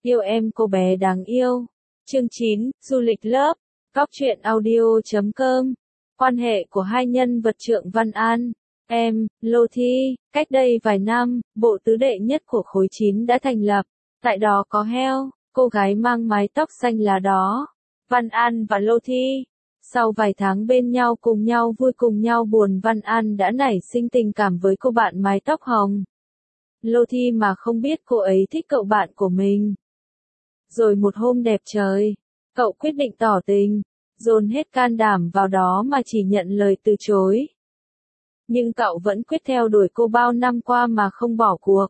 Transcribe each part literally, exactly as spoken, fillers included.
Yêu em cô bé đáng yêu. Chương chín, du lịch lớp. Góc truyện audio chấm com. Quan hệ của hai nhân vật Trượng Văn An. Em, Lô Thi, cách đây vài năm, bộ tứ đệ nhất của khối chín đã thành lập. Tại đó có Heo, cô gái mang mái tóc xanh lá đó. Văn An và Lô Thi. Sau vài tháng bên nhau cùng nhau vui cùng nhau buồn, Văn An đã nảy sinh tình cảm với cô bạn mái tóc hồng. Lô Thi mà không biết cô ấy thích cậu bạn của mình. Rồi một hôm đẹp trời, cậu quyết định tỏ tình, dồn hết can đảm vào đó mà chỉ nhận lời từ chối. Nhưng cậu vẫn quyết theo đuổi cô bao năm qua mà không bỏ cuộc.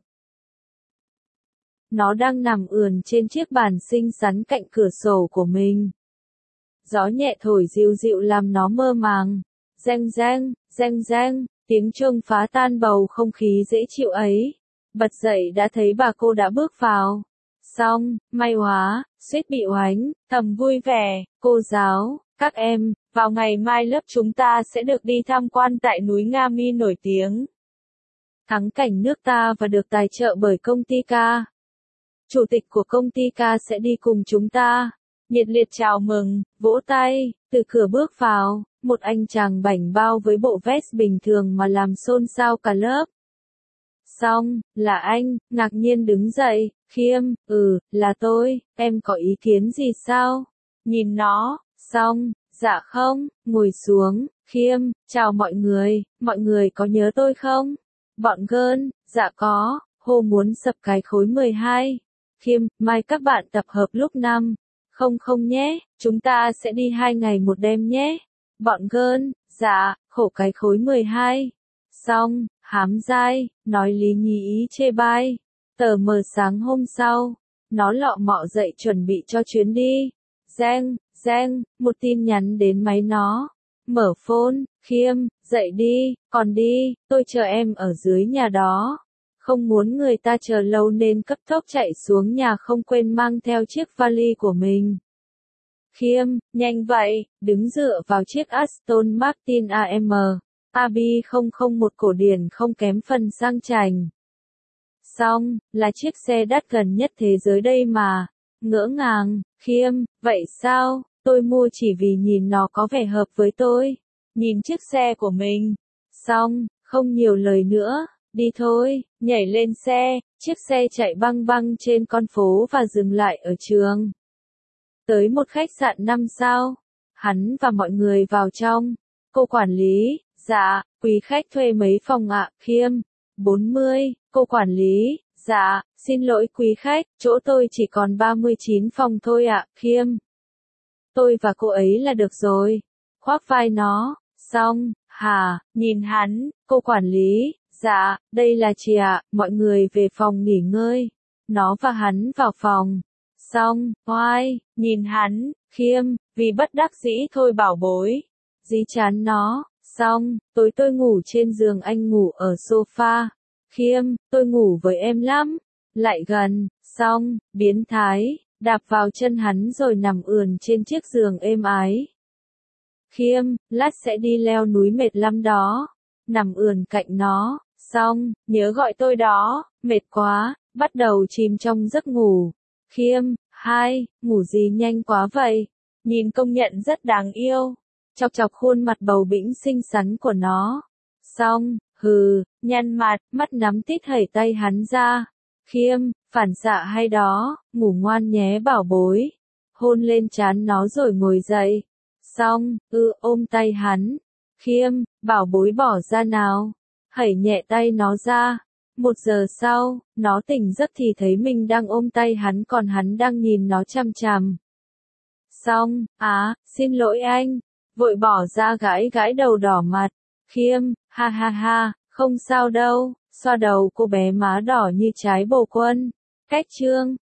Nó đang nằm ườn trên chiếc bàn xinh xắn cạnh cửa sổ của mình. Gió nhẹ thổi dịu dịu làm nó mơ màng. Reng reng, reng reng, tiếng chuông phá tan bầu không khí dễ chịu ấy. Bật dậy đã thấy bà cô đã bước vào. Xong, may quá, suýt bị oánh, thầm vui vẻ. Cô giáo, các em, vào ngày mai lớp chúng ta sẽ được đi tham quan tại núi Nga Mi nổi tiếng. Thắng cảnh nước ta và được tài trợ bởi công ty ca. Chủ tịch của công ty ca sẽ đi cùng chúng ta. Nhiệt liệt chào mừng, vỗ tay, từ cửa bước vào, một anh chàng bảnh bao với bộ vest bình thường mà làm xôn xao cả lớp. Xong, là anh, ngạc nhiên đứng dậy, Khiêm, ừ, là tôi, em có ý kiến gì sao? Nhìn nó, xong, dạ không, ngồi xuống, Khiêm, chào mọi người, mọi người có nhớ tôi không? Bọn Gơn, dạ có, Hồ muốn sập cái khối mười hai. Khiêm, mai các bạn tập hợp lúc năm. Không không nhé, chúng ta sẽ đi hai ngày một đêm nhé. Bọn Gơn, dạ, khổ cái khối mười hai. Xong, hám dai, nói lý nhí ý chê bai. Tờ mờ sáng hôm sau, nó lọ mọ dậy chuẩn bị cho chuyến đi. Reng, reng, một tin nhắn đến máy nó. Mở phone, Khiêm, dậy đi, còn đi, tôi chờ em ở dưới nhà đó. Không muốn người ta chờ lâu nên cấp tốc chạy xuống nhà không quên mang theo chiếc vali của mình. Khiêm, nhanh vậy, đứng dựa vào chiếc Aston Martin a em a bê không không một cổ điển không kém phần sang chảnh. Xong, là chiếc xe đắt gần nhất thế giới đây mà. Ngỡ ngàng, Khiêm, vậy sao, tôi mua chỉ vì nhìn nó có vẻ hợp với tôi. Nhìn chiếc xe của mình. Xong, không nhiều lời nữa. Đi thôi, nhảy lên xe, chiếc xe chạy băng băng trên con phố và dừng lại ở trường. Tới một khách sạn năm sao, hắn và mọi người vào trong. Cô quản lý, dạ, quý khách thuê mấy phòng ạ, Khiêm? bốn mươi, cô quản lý, dạ, xin lỗi quý khách, chỗ tôi chỉ còn ba mươi chín phòng thôi ạ, Khiêm. Tôi và cô ấy là được rồi. Khoác vai nó, xong, hả, nhìn hắn, cô quản lý. Dạ, đây là chị ạ, mọi người về phòng nghỉ ngơi. Nó và hắn vào phòng. Xong, oai, nhìn hắn, Khiêm, vì bất đắc dĩ thôi bảo bối. Dí chán nó, xong, tối tôi ngủ trên giường anh ngủ ở sofa. Khiêm, tôi ngủ với em lắm. Lại gần, xong, biến thái, đạp vào chân hắn rồi nằm ườn trên chiếc giường êm ái. Khiêm, lát sẽ đi leo núi mệt lắm đó. Nằm ườn cạnh nó. Xong, nhớ gọi tôi đó, mệt quá, bắt đầu chìm trong giấc ngủ. Khiêm, hai, ngủ gì nhanh quá vậy? Nhìn công nhận rất đáng yêu. Chọc chọc khuôn mặt bầu bĩnh xinh xắn của nó. Xong, hừ, nhăn mặt, mắt nắm tít hẩy tay hắn ra. Khiêm, phản xạ hay đó, ngủ ngoan nhé bảo bối. Hôn lên trán nó rồi ngồi dậy. Xong, ư ôm tay hắn. Khiêm, bảo bối bỏ ra nào. Hẩy nhẹ tay nó ra. Một giờ sau, nó tỉnh giấc thì thấy mình đang ôm tay hắn còn hắn đang nhìn nó chằm chằm. Xong, á, xin lỗi anh. Vội bỏ ra gãi gãi đầu đỏ mặt. Khiêm, ha ha ha, không sao đâu. Xoa đầu cô bé má đỏ như trái bồ quân. Cách chương.